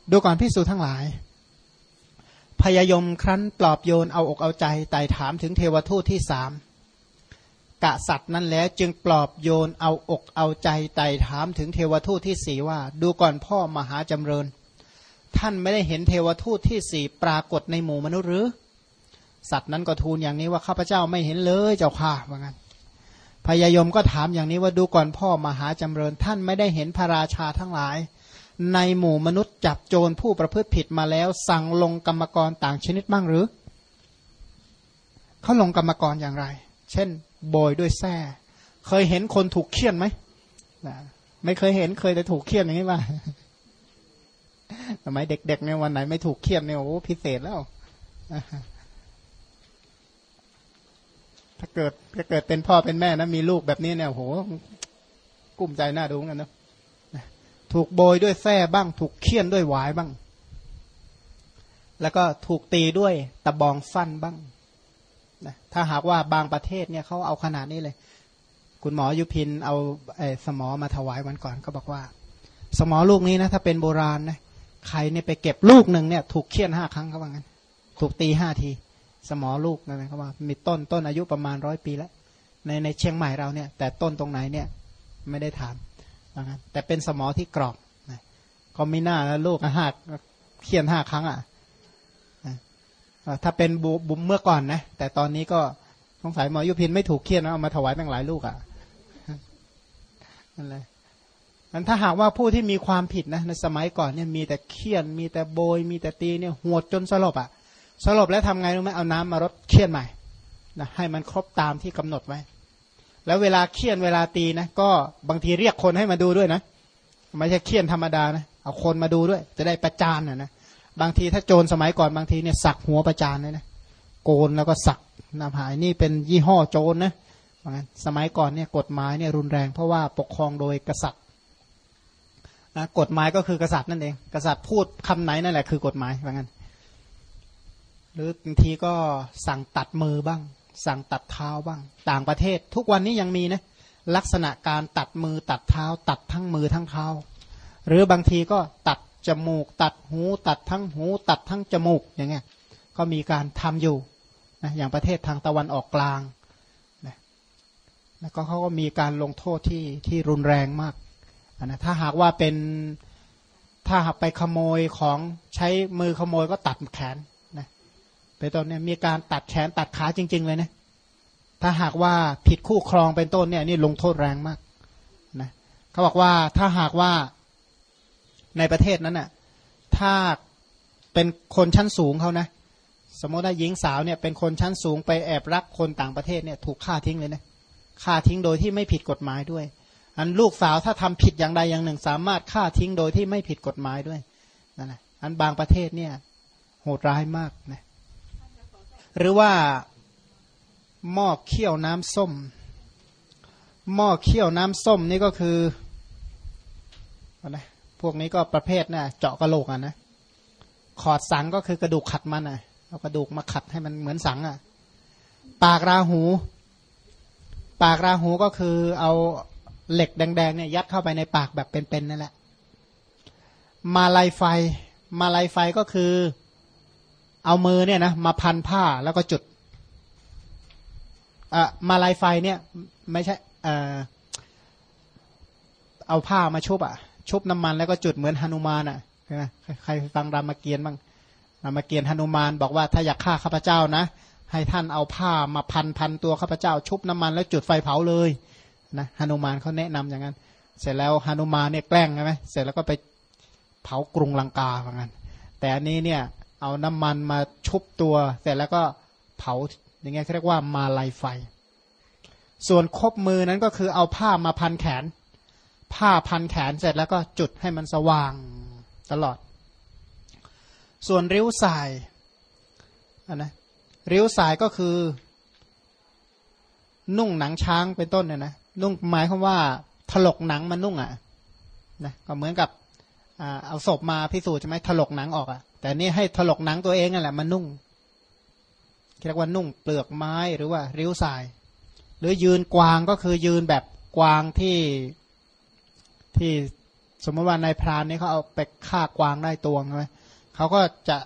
ดูก่อนภิกษุทั้งหลายพญายมครั้นปลอบโยนเอาอกเอาใจไต่ถามถึงเทวทูตที่สามกษัตริย์นั้นแล้วจึงปลอบโยนเอาอกเอาใจไต่ถามถึงเทวทูตที่สี่ว่าดูก่อนพ่อมหาจำเริญท่านไม่ได้เห็นเทวทูตที่สี่ปรากฏในหมู่มนุษย์หรือสัตว์นั้นก็ทูลอย่างนี้ว่าข้าพเจ้าไม่เห็นเลยเจ้าค่ะว่างั้นพญายมก็ถามอย่างนี้ว่าดูก่อนพ่อมหาจำเริญท่านไม่ได้เห็นพระราชาทั้งหลายในหมู่มนุษย์จับโจรผู้ประพฤติผิดมาแล้วสั่งลงกรรมกรต่างชนิดบ้างหรือเขาลงกรรมกรอย่างไรเช่นโบยด้วยแส้เคยเห็นคนถูกเฆี่ยนไหมไม่เคยเห็นเคยแต่ถูกเฆี่ยนอย่างนี้ว่าสมัยเด็กๆเนี่ยวันไหนไม่ถูกเฆี่ยนเนี่ยโอ้พิเศษแล้วถ้าเกิดเป็นพ่อเป็นแม่นะมีลูกแบบนี้เนี่ยโหกุ้มใจหน้าดูกันนะถูกโบยด้วยแส้บ้างถูกเฆี่ยนด้วยหวายบ้างแล้วก็ถูกตีด้วยตะบองฟันบ้างนะถ้าหากว่าบางประเทศเนี่ยเขาเอาขนาดนี้เลยคุณหมอยุพินเอาสมอมาถวายวันก่อนก็บอกว่าสมอลูกนี้นะถ้าเป็นโบราณนะใครเนี่ยไปเก็บลูกหนึ่งเนี่ยถูกเฆี่ยน5 ครั้งเขาว่างั้นถูกตี5 ทีสมอลูกนั่นเขาว่ามีต้นอายุประมาณ100 ปีแล้วในเชียงใหม่เราเนี่ยแต่ต้นตรงไหนเนี่ยไม่ได้ถามว่างั้นแต่เป็นสมอที่กรอบนะก็ไม่น่าแล้วลูกเฆี่ยน5 ครั้งอ่ะถ้าเป็นบุ๋มเมื่อก่อนนะแต่ตอนนี้ก็สงสัยหมอยุพินไม่ถูกเฆี่ยนนะเอามาถวายตั้งหลายลูกอ่ะนั่นแหละอันถ้าหากว่าผู้ที่มีความผิดนะในสมัยก่อนเนี่ยมีแต่เฆี่ยนมีแต่โบยมีแต่ตีเนี่ยหวดจนสลบอ่ะสลบแล้วทำไงรู้ไหมเอาน้ำมารดเฆี่ยนใหม่นะให้มันครบตามที่กำหนดไว้แล้วเวลาเฆี่ยนเวลาตีนะก็บางทีเรียกคนให้มาดูด้วยนะไม่ใช่เฆี่ยนธรรมดานะเอาคนมาดูด้วยจะได้ประจานนะบางทีถ้าโจรสมัยก่อนบางทีเนี่ยสักหัวประจานเลยนะโกนแล้วก็สักนำหายนี่เป็นยี่ห้อโจรนะสมัยก่อนเนี่ยกฎหมายเนี่ยรุนแรงเพราะว่าปกครองโดยกษัตริย์นะกฎหมายก็คือกษัตริย์นั่นเองกษัตริย์พูดคำไหนนั่นแหละคือกฎหมายว่างั้นหรือบางทีก็สั่งตัดมือบ้างสั่งตัดเท้าบ้างต่างประเทศทุกวันนี้ยังมีนะลักษณะการตัดมือตัดเท้าตัดทั้งมือทั้งเท้าหรือบางทีก็ตัดจมูกตัดหูตัดทั้งหูตัดทั้งจมูกอย่างเงี้ยก็มีการทำอยู่นะอย่างประเทศทางตะวันออกกลางนะแล้วก็เขาก็มีการลงโทษที่รุนแรงมากนะถ้าหากว่าเป็นถ้าหากไปขโมยของใช้มือขโมยก็ตัดแขนนะไปตอนนี้มีการตัดแขนตัดขาจริงๆเลยนะถ้าหากว่าผิดคู่ครองเป็นต้นเนี่ยนี่ลงโทษแรงมากนะเขาบอกว่าถ้าหากว่าในประเทศนั้นน่ะถ้าเป็นคนชั้นสูงเขานะสมมติว่าหญิงสาวเนี่ยเป็นคนชั้นสูงไปแอบรักคนต่างประเทศเนี่ยถูกฆ่าทิ้งเลยนะฆ่าทิ้งโดยที่ไม่ผิดกฎหมายด้วยอันลูกสาวถ้าทำผิดอย่างใดอย่างหนึ่งสามารถฆ่าทิ้งโดยที่ไม่ผิดกฎหมายด้วยนั่นแหละอันบางประเทศเนี่ยโหดร้ายมากนะหรือว่าหม้อเคี่ยวน้ำส้มหม้อเคี่ยวน้ำส้มนี่ก็คือนะพวกนี้ก็ประเภทน่ะเจาะกระโหลกอ่ะนะขอดสังก็คือกระดูกขัดมันอ่ะเอากระดูกมาขัดให้มันเหมือนสังอ่ะปากราหูก็คือเอาเหล็กแดงๆเนี่ยยัดเข้าไปในปากแบบเป็นๆนั่นแหละมาลายไฟก็คือเอามือเนี่ยนะมาพันผ้าแล้วก็จุดมาลายไฟเนี่ยไม่ใช่เอาผ้ามาชุบน้ำมันแล้วก็จุดเหมือนหนุมานอ่ะใครฟังรามเกียรติ์บ้างรามเกียรติ์หนุมานบอกว่าถ้าอยากฆ่าข้าพเจ้านะให้ท่านเอาผ้ามาพันตัวข้าพเจ้าชุบน้ำมันแล้วจุดไฟเผาเลยนะหนุมานเขาแนะนำอย่างนั้นเสร็จแล้วหนุมานเนี่ยแกล้งใช่ไหมเสร็จแล้วก็ไปเผากรุงลังกาว่างั้นแต่อันนี้เนี่ยเอาน้ำมันมาชุบตัวเสร็จแล้วก็เผาอย่างเงี้ยเรียกว่ามาลายไฟส่วนคบมือนั้นก็คือเอาผ้ามาพันแขนผ้าพันแขนเสร็จแล้วก็จุดให้มันสว่างตลอดส่วนริ้วสายนะริ้วสายก็คือนุ่งหนังช้างเป็นต้นเนี่ยนะนุ่งหมายความว่าถลกหนังมานุ่งอ่ะนะก็เหมือนกับเอาศพมาพิสูจน์ใช่ไหมถลกหนังออกอ่ะแต่นี่ให้ถลกหนังตัวเองนั่นแหละมานุ่งเรียกว่านุ่งเปลือกไม้หรือว่าริ้วสายหรือยืนกวางก็คือยืนแบบกวางที่สมมติว่านายพรานนี่เขาเอาไปฆ่ากวางได้ตัวใช่ไหมเขาก็จะ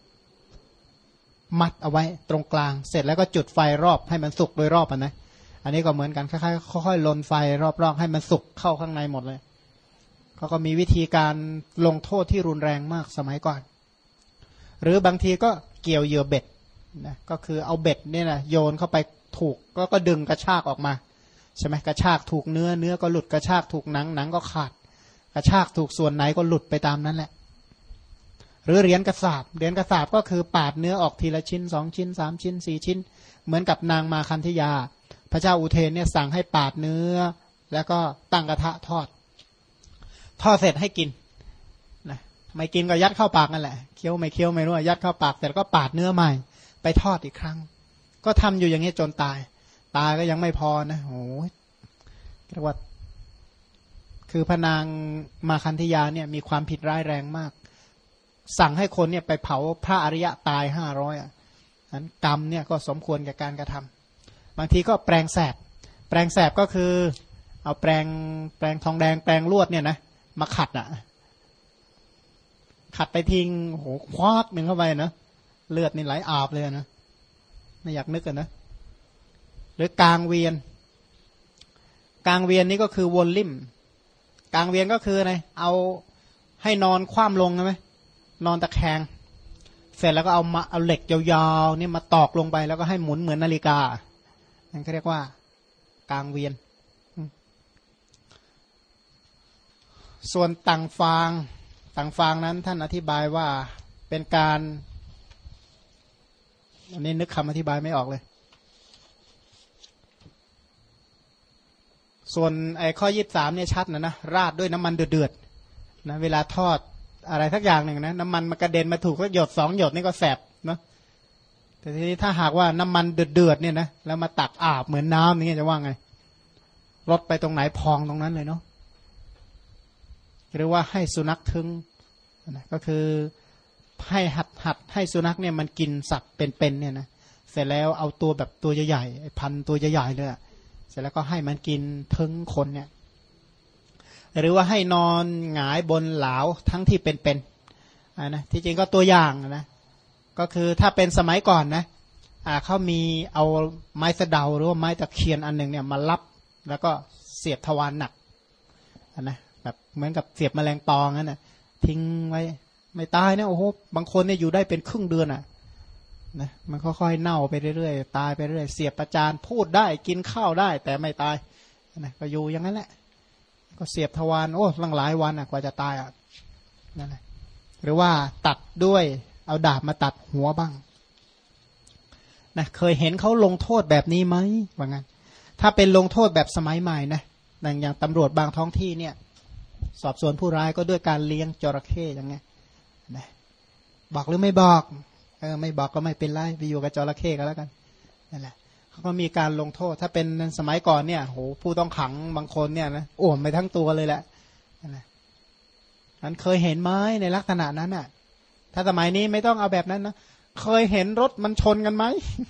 มัดเอาไว้ตรงกลางเสร็จแล้วก็จุดไฟรอบให้มันสุกโดยรอบนะอันนี้ก็เหมือนกันคล้ายๆค่อยๆลนไฟรอบๆให้มันสุกเข้าข้างในหมดเลยเขาก็มีวิธีการลงโทษที่รุนแรงมากสมัยก่อนหรือบางทีก็เกี่ยวเหยื่อเบ็ดนะก็คือเอาเบ็ดเนี่ยนะโยนเข้าไปถูกก็ดึงกระชากออกมาใช่ไหมกระชากถูกเนื้อก็หลุดกระชากถูกหนังก็ขาดกระชากถูกส่วนไหนก็หลุดไปตามนั้นแหละหรือเหรียญกระสาบก็คือปาดเนื้อออกทีละชิ้น2ชิ้น3ชิ้น4ชิ้นเหมือนกับนางมาคันธยาพระเจ้าอุเทนเนี่ยสั่งให้ปาดเนื้อแล้วก็ตั้งกระทะทอดเสร็จให้กินนะไม่กินก็ยัดเข้าปากนั่นแหละเคี้ยวไม่รู้ยัดเข้าปากแต่ก็ปาดเนื้อใหม่ไปทอดอีกครั้งก็ทำอยู่อย่างนี้จนตายก็ยังไม่พอนะโอ้ยเรียกว่าคือพระนางมาคันธยาเนี่ยมีความผิดร้ายแรงมากสั่งให้คนเนี่ยไปเผาพระอริยะตาย500นั้นกรรมเนี่ยก็สมควรแก่การกระทำบางทีก็แปลงแสบก็คือเอาแปลงทองแดงแปลงลวดเนี่ยนะมาขัดไปทิ้งโอ้โหควักหนึ่งเข้าไปนะเลือดนี่ไหลอาบเลยนะไม่อยากนึกกันนะหรือกลางเวียนนี่ก็คือวนลิ่มกลางเวียนก็คืออะไรเอาให้นอนคว่ำลงใช่ไหมนอนตะแคงเสร็จแล้วก็เอาเหล็กยาวๆนี่มาตอกลงไปแล้วก็ให้หมุนเหมือนนาฬิกานั่นเขาเรียกว่ากลางเวียนส่วนต่างฟางนั้นท่านอธิบายว่าเป็นการอันนี้นึกคำอธิบายไม่ออกเลยส่วนไอ้ข้อ23เนี่ยชัดนะราดด้วยน้ำมันเดือดๆนะเวลาทอดอะไรทักอย่างหนึ่งนะน้ำมันมันกระเด็นมาถูกสักหยด2หยดนี่ก็แสบเนาะแต่ทีนี้ถ้าหากว่าน้ำมันเดือดเนี่ยนะแล้วมาตักอาบเหมือนน้ำอย่างเงี้ยจะว่าไงรดไปตรงไหนพองตรงนั้นเลยเนาะหรือว่าให้สุนัขทึ่งนะก็คือให้หัดให้สุนัขเนี่ยมันกินสัตว์เป็นๆเนี่ยนะเสร็จแล้วเอาตัวแบบตัวใหญ่ๆไอ้พันตัวใหญ่ๆเลยเสร็จแล้วก็ให้มันกินทึ่งคนเนี่ยหรือว่าให้นอนหงายบนเหลาทั้งที่เป็นๆนะที่จริงก็ตัวอย่างนะก็คือถ้าเป็นสมัยก่อนนะเขามีเอาไม้สะเดาหรือว่าไม้ตะเคียนอันหนึ่งเนี่ยมารับแล้วก็เสียบทวารหนักนะแบบเหมือนกับเสียบแมลงปองนั่นนะทิ้งไว้ไม่ตายนะโอ้โหบางคนเนี่ยอยู่ได้เป็นครึ่งเดือนนะมันค่อยๆเน่าไปเรื่อยๆตายไปเรื่อยเสียบประจานพูดได้กินข้าวได้แต่ไม่ตายนะก็อยู่อย่างนั้นแหละก็เสียบทวารโอ้ตั้งหลายวันกว่าจะตายนั่นแหละหรือว่าตัดด้วยเอาดาบมาตัดหัวบ้างนะเคยเห็นเขาลงโทษแบบนี้ไหมว่างั้นถ้าเป็นลงโทษแบบสมัยใหม่นะอย่างตำรวจบางท้องที่เนี่ยสอบสวนผู้ร้ายก็ด้วยการเลี้ยงจระเข้อย่างเงี้ยนะบอกหรือไม่บอกไม่บอกก็ไม่เป็นไรไปอยู่กับจระเข้ก็แล้วกันนั่นแหละเขาก็มีการลงโทษถ้าเป็นสมัยก่อนเนี่ยโหผู้ต้องขังบางคนเนี่ยนะอ้วมไปทั้งตัวเลยแหละนั่นแหละนั้นเคยเห็นไหมในลักษณะนั้นน่ะถ้าสมัยนี้ไม่ต้องเอาแบบนั้นนะเคยเห็นรถมันชนกันไหม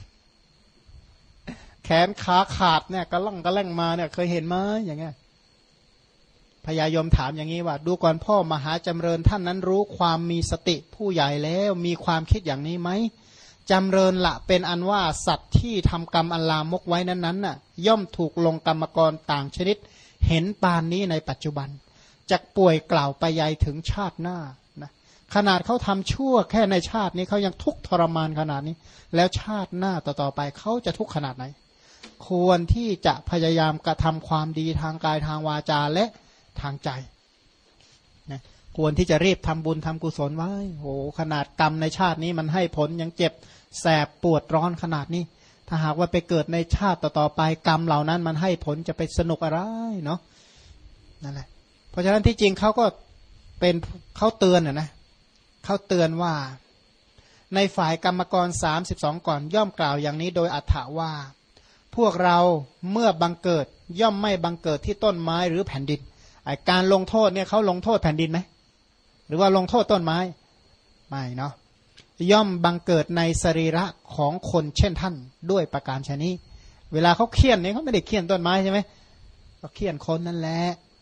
แขนขาขาดเนี่ยกระล่องกระแล่งมาเนี่ยเคยเห็นไหมอย่างเงี้ยพญายมถามอย่างนี้ว่าดูก่อนพ่อมหาจำเริญท่านนั้นรู้ความมีสติผู้ใหญ่แล้วมีความคิดอย่างนี้ไหมจำเริญละเป็นอันว่าสัตว์ที่ทำกรรมอันลามกไว้นั้นน่ะย่อมถูกลงกรรมกรต่างชนิดเห็นปานนี้ในปัจจุบันจะป่วยกล่าวไปใหญ่ถึงชาติหน้านะขนาดเขาทำชั่วแค่ในชาตินี้เขายังทุกข์ทรมานขนาดนี้แล้วชาติหน้าต่อไปเขาจะทุกข์ขนาดไหนควรที่จะพยายามกระทำความดีทางกายทางวาจาและทางใจนะควรที่จะรีบทำบุญทำกุศลไว้โหขนาดกรรมในชาตินี้มันให้ผลยังเจ็บแสบปวดร้อนขนาดนี้ถ้าหากว่าไปเกิดในชาติต่อๆไปกรรมเหล่านั้นมันให้ผลจะไปสนุกอะไรเนาะนั่นแหละเพราะฉะนั้นที่จริงเขาก็เป็นเขาเตือนนะเขาเตือนว่าในฝ่ายกรรมกร32ก่อนย่อมกล่าวอย่างนี้โดยอรรถะว่าพวกเราเมื่อบังเกิดย่อมไม่บังเกิดที่ต้นไม้หรือแผ่นดินการลงโทษเนี่ยเขาลงโทษแผ่นดินไหมหรือว่าลงโทษต้นไม้ไม่เนาะย่อมบังเกิดในสรีระของคนเช่นท่านด้วยประการชนี้เวลาเขาเคี่ยนเนี่ยเขาไม่ได้เคี่ยนต้นไม้ใช่ไหมเขาเคี่ยนคนนั่นแหละ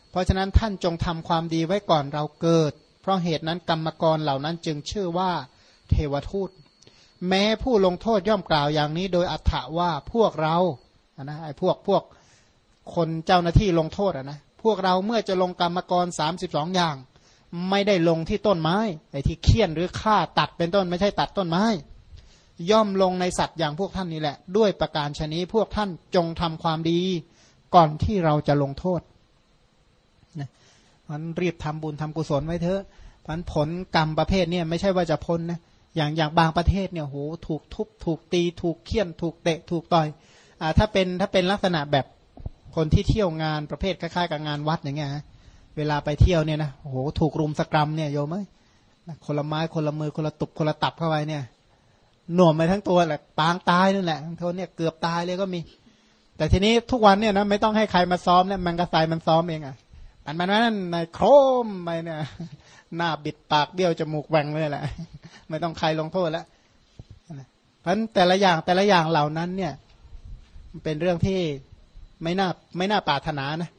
เพราะฉะนั้นท่านจงทำความดีไว้ก่อนเราเกิดเพราะเหตุนั้นกรรมกรเหล่านั้นจึงชื่อว่าเทวทูตแม้ผู้ลงโทษย่อมกล่าวอย่างนี้โดยอัฏฐะว่าพวกเรานะไอ้พวกคนเจ้าหน้าที่ลงโทษนะพวกเราเมื่อจะลงกรรมกร32อย่างไม่ได้ลงที่ต้นไม้ไอ้ที่เคี่ยนหรือฆ่าตัดเป็นต้นไม่ใช่ตัดต้นไม้ย่อมลงในสัตว์อย่างพวกท่านนี่แหละด้วยประการชนี้พวกท่านจงทำความดีก่อนที่เราจะลงโทษนะมันรีบทำบุญทำกุศลไว้เถอะผลกรรมประเภทเนี่ยไม่ใช่ว่าจะพ้นนะอย่างบางประเทศเนี่ยโหถูกทุบถูกตีถูกเคี่ยนถูกเตะถูกต่อยถ้าเป็นลักษณะแบบคนที่เที่ยวงานประเภทคล้ายๆกับงานวัดอย่างเงี้ยเวลาไปเที่ยวเนี่ยนะโอ้โหถูกรุมสกรัมเนี่ยโยมเอ้ยคนละไม้คนละมือคนละตุบคนละตับเข้าไปเนี่ยหน่วมไปทั้งตัวแหละปางตายนั่นแหละทั้งทนเนี่ยเกือบตายเลยก็มีแต่ทีนี้ทุกวันเนี่ยนะไม่ต้องให้ใครมาซ้อมเนี่ยมันกระสายมันซ้อมเองอ่ะมันนั่นในโครมไปเนี่ยหน้าบิดปากเบี้ยวจมูกแหว่งเลยแหละไม่ต้องใครลงโทษแล้วเพราะแต่ละอย่างเหล่านั้นเนี่ยมันเป็นเรื่องที่ไม่น่าปรารถนานะ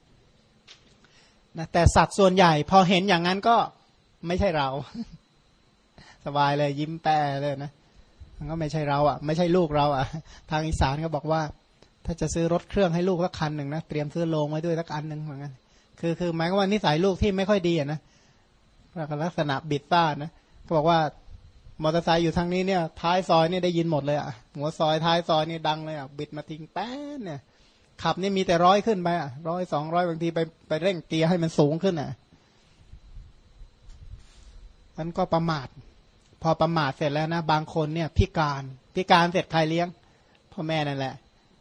แต่สัตว์ส่วนใหญ่พอเห็นอย่างนั้นก็ไม่ใช่เราสบายเลยยิ้มแป้เลยนะมันก็ไม่ใช่เราอ่ะไม่ใช่ลูกเราอ่ะทางอีสานก็บอกว่าถ้าจะซื้อรถเครื่องให้ลูกสักคันหนึ่งนะเตรียมซื้อโลงไว้ด้วยสักอันหนึ่งเหมือนกันคือหมายความว่านิสัยลูกที่ไม่ค่อยดีอ่ะนะลักษณะบิดบ้านนะก็บอกว่ามอเตอร์ไซค์อยู่ทางนี้เนี่ยท้ายซอยนี่ได้ยินหมดเลยอ่ะหัวซอยท้ายซอยนี่ดังเลยอ่ะบิดมาทิ้งแป้นเนี่ยขับนี่มีแต่ร้อยขึ้นไปอ่ะ100 200บางทีไปเร่งเกียร์ให้มันสูงขึ้นอ่ะมันก็ประมาทพอประมาทเสร็จแล้วนะบางคนเนี่ยพิการเสร็จใครเลี้ยงพ่อแม่นั่นแหละ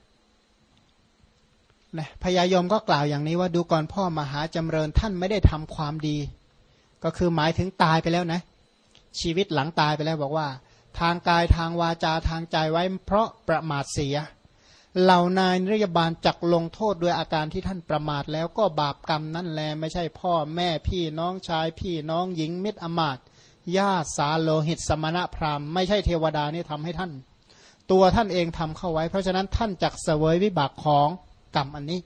นะพญายมก็กล่าวอย่างนี้ว่าดูก่อนพ่อมหาจำเริญท่านไม่ได้ทำความดีก็คือหมายถึงตายไปแล้วนะชีวิตหลังตายไปแล้วบอกว่าทางกายทางวาจาทางใจไว้เพราะประมาทเสียเหล่านายนิรยาบาลจักลงโทษด้วยอาการที่ท่านประมาทแล้วก็บาปกรรมนั่นแลไม่ใช่พ่อแม่พี่น้องชายพี่น้องหญิงมิตรอมาตย์ญาติสาโลหิตสมณะพราหมณ์ไม่ใช่เทวดานี่ทำให้ท่านตัวท่านเองทำเข้าไว้เพราะฉะนั้นท่านจักเสวยวิบากของกรรมอันนี้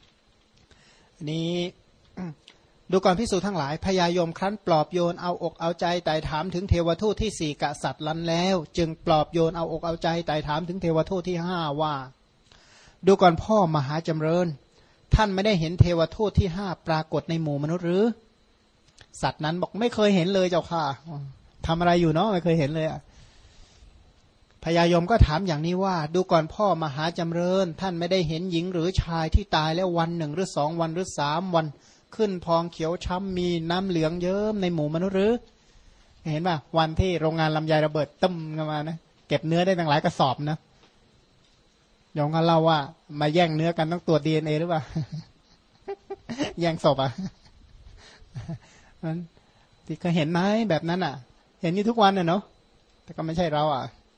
ดูก่อนภิกษุทั้งหลายพญายมครั้นปลอบโยนเอาอกเอาใจไต่ถามถึงเทวทูตที่ 4กษัตริย์ลันแล้วจึงปลอบโยนเอาอกเอาใจไต่ถามถึงเทวทูตที่ 5ว่าดูก่อนพ่อมหาจำเริญท่านไม่ได้เห็นเทวทูตที่ 5ปรากฏในหมู่มนุษย์หรือสัตว์นั้นบอกไม่เคยเห็นเลยเจ้าค่ะทำอะไรอยู่เนาะไม่เคยเห็นเลยพญายมก็ถามอย่างนี้ว่าดูก่อนพ่อมหาจำเริญท่านไม่ได้เห็นหญิงหรือชายที่ตายแล้ววัน1หรือ2วันหรือ3วันขึ้นพองเขียวช้ำมีน้ำเหลืองเยิ้มในหมู่มนุษย์หรือเห็นป่ะวันที่โรงงานลำไยระเบิดตึ้มกันมานะเก็บเนื้อได้ตั้งหลายกระสอบนะยองเขาเล่าว่ามาแย่งเนื้อกันต้องตรวจ DNA หรือเปล่า แย่งศพนั้นที่เคยเห็นไหมแบบนั้นอ่ะเห็นอยู่ทุกวันน่ะเนาะแต่ก็ไม่ใช่เรา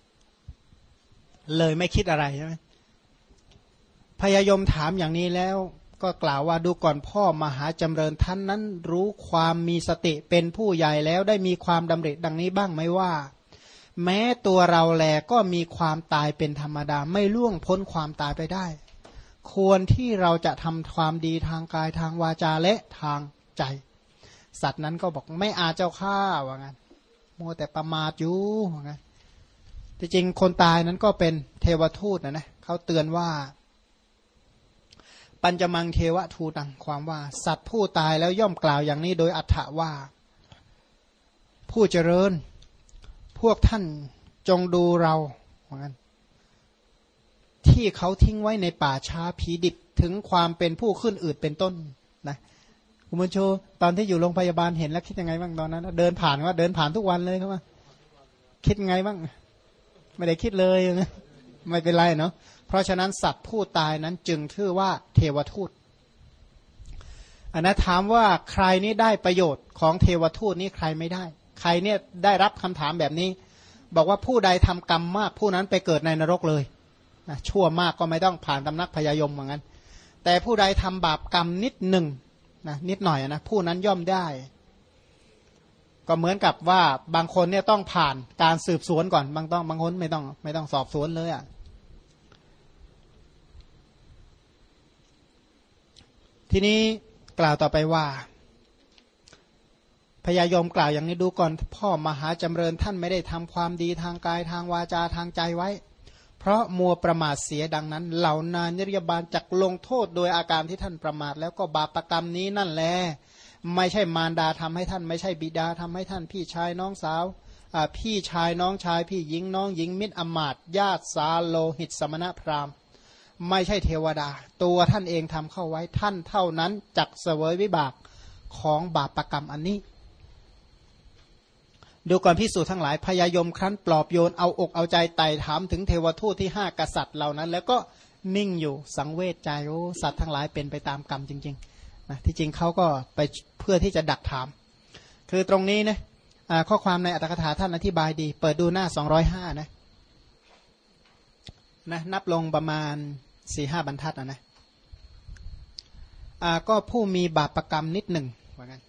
เลยไม่คิดอะไรใช่ไหมพญายมถามอย่างนี้แล้วก็กล่าวว่าดูก่อนพ่อมหาจำเริญท่านนั้นรู้ความมีสติเป็นผู้ใหญ่แล้วได้มีความดำริดังนี้บ้างไหมว่าแม้ตัวเราแลก็มีความตายเป็นธรรมดาไม่ล่วงพ้นความตายไปได้ควรที่เราจะทำความดีทางกายทางวาจาและทางใจสัตว์นั้นก็บอกไม่อาจเจ้าข้าว่างั้นโมแต่ประมาทอยู่ว่างั้นที่จริงคนตายนั้นก็เป็นเทวทูตนะเขาเตือนว่าปัญจมังเทวทูตังความว่าสัตว์ผู้ตายแล้วย่อมกล่าวอย่างนี้โดยอัฏฐะว่าผู้เจริญพวกท่านจงดูเราว่างั้นที่เขาทิ้งไว้ในป่าช้าผีดิบถึงความเป็นผู้ขึ้นอืดเป็นต้นนะคุณบุญชูตอนที่อยู่โรงพยาบาลเห็นแล้วคิดยังไงบ้างตอนนั้นเดินผ่านว่าเดินผ่านทุกวันเลยเขาว่าคิดยังไงบ้างไม่ได้คิดเลยนะไม่เป็นไรเนาะเพราะฉะนั้นสัตว์ผู้ตายนั้นจึงชื่อว่าเทวทูตอันนั้นถามว่าใครนี่ได้ประโยชน์ของเทวทูตนี้ใครไม่ได้ใครเนี่ยได้รับคำถามแบบนี้บอกว่าผู้ใดทำกรรมมากผู้นั้นไปเกิดในนรกเลยนะชั่วมากก็ไม่ต้องผ่านตำนักพญายมเหมือนกันแต่ผู้ใดทำบาปกรรมนิดหนึ่งนะนิดหน่อยนะผู้นั้นย่อมได้ก็เหมือนกับว่าบางคนเนี่ยต้องผ่านการสืบสวนก่อนบางคนไม่ต้องสอบสวนเลยทีนี้กล่าวต่อไปว่าพญายมกล่าวอย่างนี้ดูก่อนพ่อมหาจำเริญท่านไม่ได้ทำความดีทางกายทางวาจาทางใจไว้เพราะมัวประมาทเสียดังนั้นเหล่านายนิรยาบาลจักลงโทษโดยอาการที่ท่านประมาทแล้วก็บาปกรรมนี้นั่นแหละไม่ใช่มารดาทำให้ท่านไม่ใช่บิดาทำให้ท่านพี่ชายน้องสาวพี่ชายน้องชายพี่หญิงน้องหญิงมิตรอมาตย์ญาติสาโลหิตสมณพราหมณ์ไม่ใช่เทวดาตัวท่านเองทำเข้าไว้ท่านเท่านั้นจักเสวยวิบากของบาปกรรมอันนี้ดูก่อนพิสูจน์ทั้งหลายพญายมครั้นปลอบโยนเอาอกเอาใจไต่ถามถึงเทวทูตที่5กษัตริย์เหล่านั้นแล้วก็นิ่งอยู่สังเวชใจโอ้สัตว์ทั้งหลายเป็นไปตามกรรมจริงๆนะที่จริงเขาก็ไปเพื่อที่จะดักถามคือตรงนี้นะข้อความในอัตถกถาท่านอธิบายดีเปิดดูหน้า205นะนับลงประมาณ 4-5 บรรทัดนะก็ผู้มีบาปกรรมนิดหนึ่งว่างั้น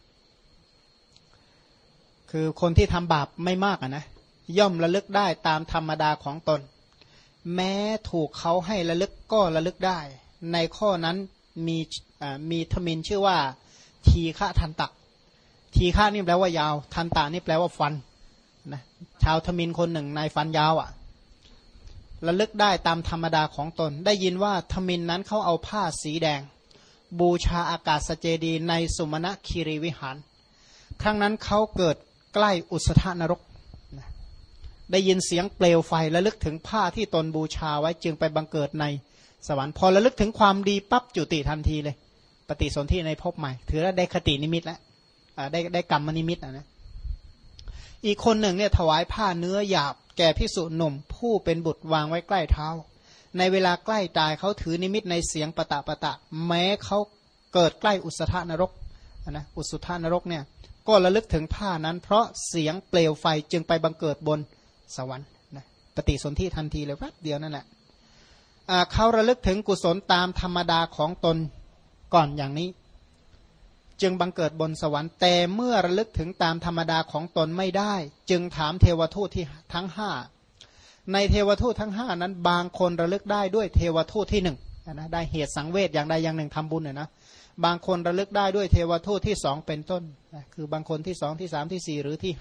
คือคนที่ทำบาปไม่มากนะย่อมระลึกได้ตามธรรมดาของตนแม้ถูกเขาให้ระลึกก็ระลึกได้ในข้อนั้นมีธมินชื่อว่าทีฆะทันตะทีฆะนี่แปลว่ายาวทันตะนี่แปลว่าฟันนะชาวธมินคนหนึ่งนายฟันยาวระลึกได้ตามธรรมดาของตนได้ยินว่าธมินนั้นเขาเอาผ้าสีแดงบูชาอากาศเจดีย์ในสุมาณคีรีวิหารครั้งนั้นเขาเกิดใกล้อุสธนรกได้ยินเสียงเปลวไฟระลึกถึงผ้าที่ตนบูชาไว้จึงไปบังเกิดในสวรรค์พอระลึกถึงความดีปั๊บจุติทันทีเลยปฏิสนธิในภพใหม่ถือว่าได้คตินิมิตแล้วได้กรรมนิมิตนะอีกคนหนึ่งเนี่ยถวายผ้าเนื้อหยาบแก่ภิกษุหนุ่มผู้เป็นบุตรวางไว้ใกล้เท้าในเวลาใกล้ตายเขาถือนิมิตในเสียงปะตะปะตะแม้เขาเกิดใกล้อุสธนรกนะอุสุธนรกเนี่ยก็ระลึกถึงผ้านั้นเพราะเสียงเปลวไฟจึงไปบังเกิดบนสวรรค์นะปฏิสนธิทันทีเลยแป๊บเดียวนั่นแหละเขาระลึกถึงกุศลตามธรรมดาของตนก่อนอย่างนี้จึงบังเกิดบนสวรรค์แต่เมื่อระลึกถึงตามธรรมดาของตนไม่ได้จึงถามเทวทูตที่ทั้ง5ในเทวทูตทั้ง5นั้นบางคนระลึกได้ด้วยเทวทูตที่1นะได้เหตุสังเวชอย่างใดอย่างหนึ่งทำบุญนะบางคนระลึกได้ด้วยเทวทูตที่2เป็นต้นนะคือบางคนที่2ที่3ที่4หรือที่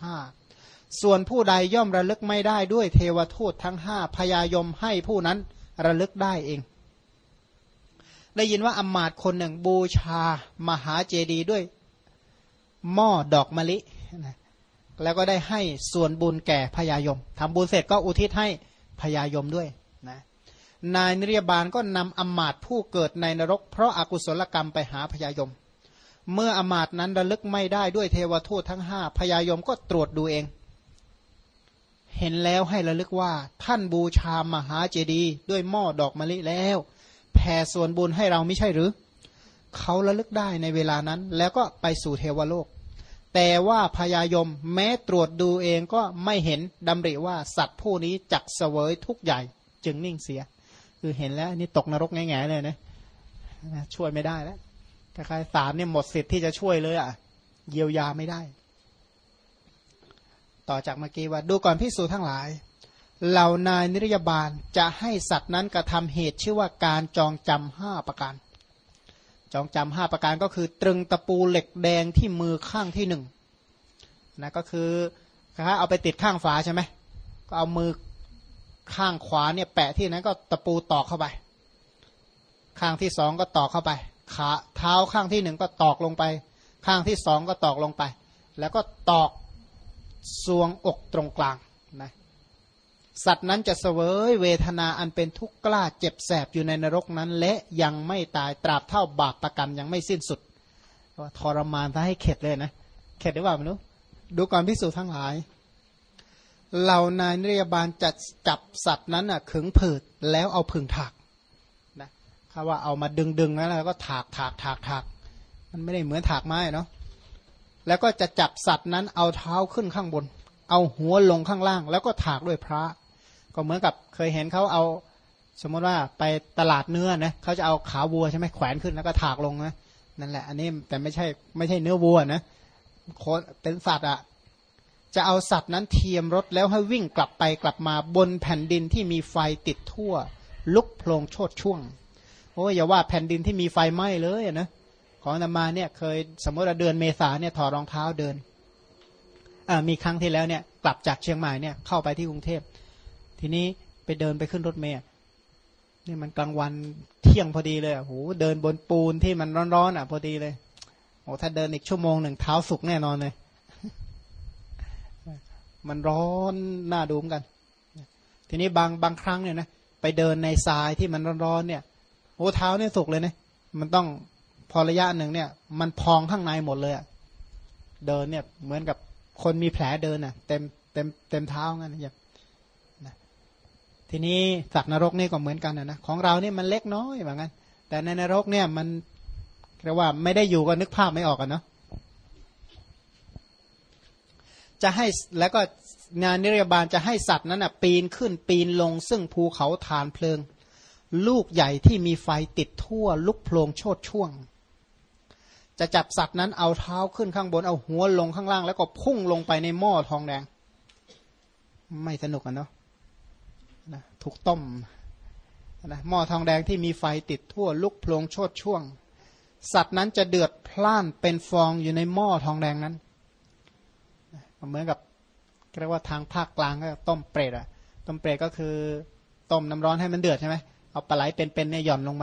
5ส่วนผู้ใดย่อมระลึกไม่ได้ด้วยเทวทูตทั้ง5พญายมให้ผู้นั้นระลึกได้เองได้ยินว่าอำมาตย์คนหนึ่งบูชามหาเจดีย์ด้วยหม้อดอกมะลินะแล้วก็ได้ให้ส่วนบุญแก่พญายมทำบุญเสร็จก็อุทิศให้พญายมด้วยนะนายนิรยาบาลก็นำอำมาตย์ผู้เกิดในนรกเพราะอากุศลกรรมไปหาพญายมเมื่ออำมาตย์นั้นระลึกไม่ได้ด้วยเทวทูตทั้ง5พญายมก็ตรวจดูเองเห็นแล้วให้ระลึกว่าท่านบูชามหาเจดีย์ด้วยหม้อดอกมะลิแล้วแผ่ส่วนบุญให้เราไม่ใช่หรือเขาระลึกได้ในเวลานั้นแล้วก็ไปสู่เทวโลกแต่ว่าพญายมแม้ตรวจดูเองก็ไม่เห็นดำริว่าสัตว์ผู้นี้จักเสวยทุกข์ใหญ่จึงนิ่งเสียคือเห็นแล้วนี่ตกนรกแง่ๆเลยนะช่วยไม่ได้แล้วแต่ใครศาลเนี่ยหมดสิทธิ์ที่จะช่วยเลยเยียวยาไม่ได้ต่อจากเมื่อกี้ว่าดูก่อนภิกษุทั้งหลายเหล่านายนิรยาบาลจะให้สัตว์นั้นกระทำเหตุชื่อว่าการจองจำ5ประการจองจำ5ประการก็คือตรึงตะปูเหล็กแดงที่มือข้างที่1นะก็คือถ้าเอาไปติดข้างฝาใช่ไหมก็เอามือข้างขวาเนี่ยแปะที่นั้นก็ตะปูตอกเข้าไปข้างที่2ก็ตอกเข้าไปขาเท้าข้างที่1ก็ตอกลงไปข้างที่2ก็ตอกลงไปแล้วก็ตอกทรวงอกตรงกลางนะสัตว์นั้นจะเสวยเวทนาอันเป็นทุกข์กล้าเจ็บแสบอยู่ในนรกนั้นและยังไม่ตายตราบเท่าบาปประกรรมยังไม่สิ้นสุดทรมานถ้าให้เข็ดเลยนะเข็ดได้ว่าไม่รู้ดูก่อนภิกษุทั้งหลายเหล่านายนิรยาบาลจะจับสัตว์นั้นขึงผืดแล้วเอาผึ่งถากนะคำว่าเอามาดึงแล้วก็ถากมันไม่ได้เหมือนถากไม้เนาะแล้วก็จะจับสัตว์นั้นเอาเท้าขึ้นข้างบนเอาหัวลงข้างล่างแล้วก็ถากด้วยพระก็เหมือนกับเคยเห็นเขาเอาสมมติว่าไปตลาดเนื้อนะเขาจะเอาขาวัวใช่ไหมแขวนขึ้นแล้วก็ถากลงนะนั่นแหละอันนี้แต่ไม่ใช่เนื้อวัวนะเป็นสัตว์จะเอาสัตว์นั้นเทียมรถแล้วให้วิ่งกลับไปกลับมาบนแผ่นดินที่มีไฟติดทั่วลุกโผลงโชดช่วงโอ้ยอย่าว่าแผ่นดินที่มีไฟไหม้เลยนะของอาตมาเนี่ยเคยสมมติว่าเดือนเมษาเนี่ยถอดรองเท้าเดินมีครั้งที่แล้วเนี่ยกลับจากเชียงใหม่เนี่ยเข้าไปที่กรุงเทพทีนี้ไปเดินไปขึ้นรถเมล์นี่มันกลางวันเที่ยงพอดีเลยโหเดินบนปูนที่มันร้อนๆพอดีเลยโอ้ถ้าเดินอีกชั่วโมงหนึ่งเท้าสุกแน่นอนเลยมันร้อนน่าดูเหมือนกันทีนี้บางครั้งเนี่ยนะไปเดินในทรายที่มันร้อนๆเนี่ยโอ้เท้าเนี่ยสุกเลยนะมันต้องพอระยะหนึ่งเนี่ยมันพองข้างในหมดเลยเดินเนี่ยเหมือนกับคนมีแผลเดินเต็มเท้างั้นอย่างนะทีนี้สัตว์นรกนี่ก็เหมือนกันนะของเราเนี่ยมันเล็กน้อยแบบนั้นแต่ในนรกเนี่ยมันเรียกว่าไม่ได้อยู่ก็นึกภาพไม่ออกกันเนาะจะให้แล้วก็งานนิรยาบาลจะให้สัตว์นั้นปีนขึ้นปีนลงซึ่งภูเขาฐานเพลิงลูกใหญ่ที่มีไฟติดทั่วลุกโพลงโชติช่วงจะจับสัตว์นั้นเอาเท้าขึ้นข้างบนเอาหัวลงข้างล่างแล้วก็พุ่งลงไปในหม้อทองแดงไม่สนุกเนาะนะถูกต้มนะหม้อทองแดงที่มีไฟติดทั่วลุกโพลงโชติช่วงสัตว์นั้นจะเดือดพล่านเป็นฟองอยู่ในหม้อทองแดงนั้นเหมือนกับเรียกว่าทางภาคกลางก็ต้มเปรตต้มเปรตก็คือต้มน้ำร้อนให้มันเดือดใช่ไหมเอาปลาไหลเป็นๆเนี่ยหย่อนลงไป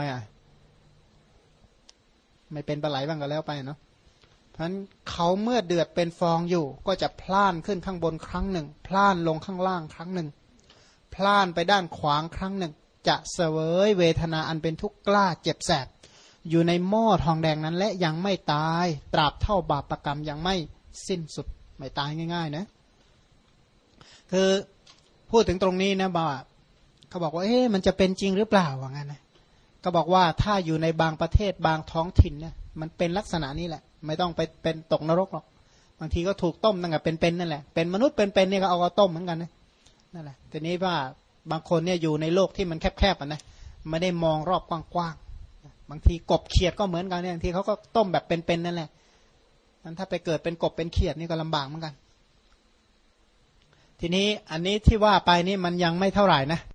ไม่เป็นปลาไหลบ้างก็แล้วไปเนาะเพราะฉะนั้นเขาเมื่อเดือดเป็นฟองอยู่ก็จะพล่านขึ้นข้างบนครั้งหนึ่งพล่านลงข้างล่างครั้งหนึ่งพล่านไปด้านขวางครั้งหนึ่งจะเสวยเวทนาอันเป็นทุกข์กล้าเจ็บแสบอยู่ในหม้อทองแดงนั้นและยังไม่ตายตราบเท่าบาปกรรมยังไม่สิ้นสุดไม่ตายง่ายๆนะคือพูดถึงตรงนี้นะบ่าเขาบอกว่ามันจะเป็นจริงหรือเปล่าว่างั้นนะก็บอกว่าถ้าอยู่ในบางประเทศบางท้องถิ่นเนี่ยมันเป็นลักษณะนี้แหละไม่ต้องไปเป็นตกนรกหรอกบางทีก็ถูกต้มตั้งแต่เป็นนั่นแหละเป็นมนุษย์เป็นเนี่ยก็เอาต้มเหมือนกันนะนั่นแหละทีนี้ว่าบางคนเนี่ยอยู่ในโลกที่มันแคบๆนะไม่ได้มองรอบกว้างๆบางทีกบเขียดก็เหมือนกันเนี่ยบางทีเขาก็ต้มแบบเป็นนั่นแหละนั้นถ้าไปเกิดเป็นกบเป็นเขียดนี่ก็ลำบากเหมือนกันทีนี้อันนี้ที่ว่าไปนี่มันยังไม่เท่าไหร่นะ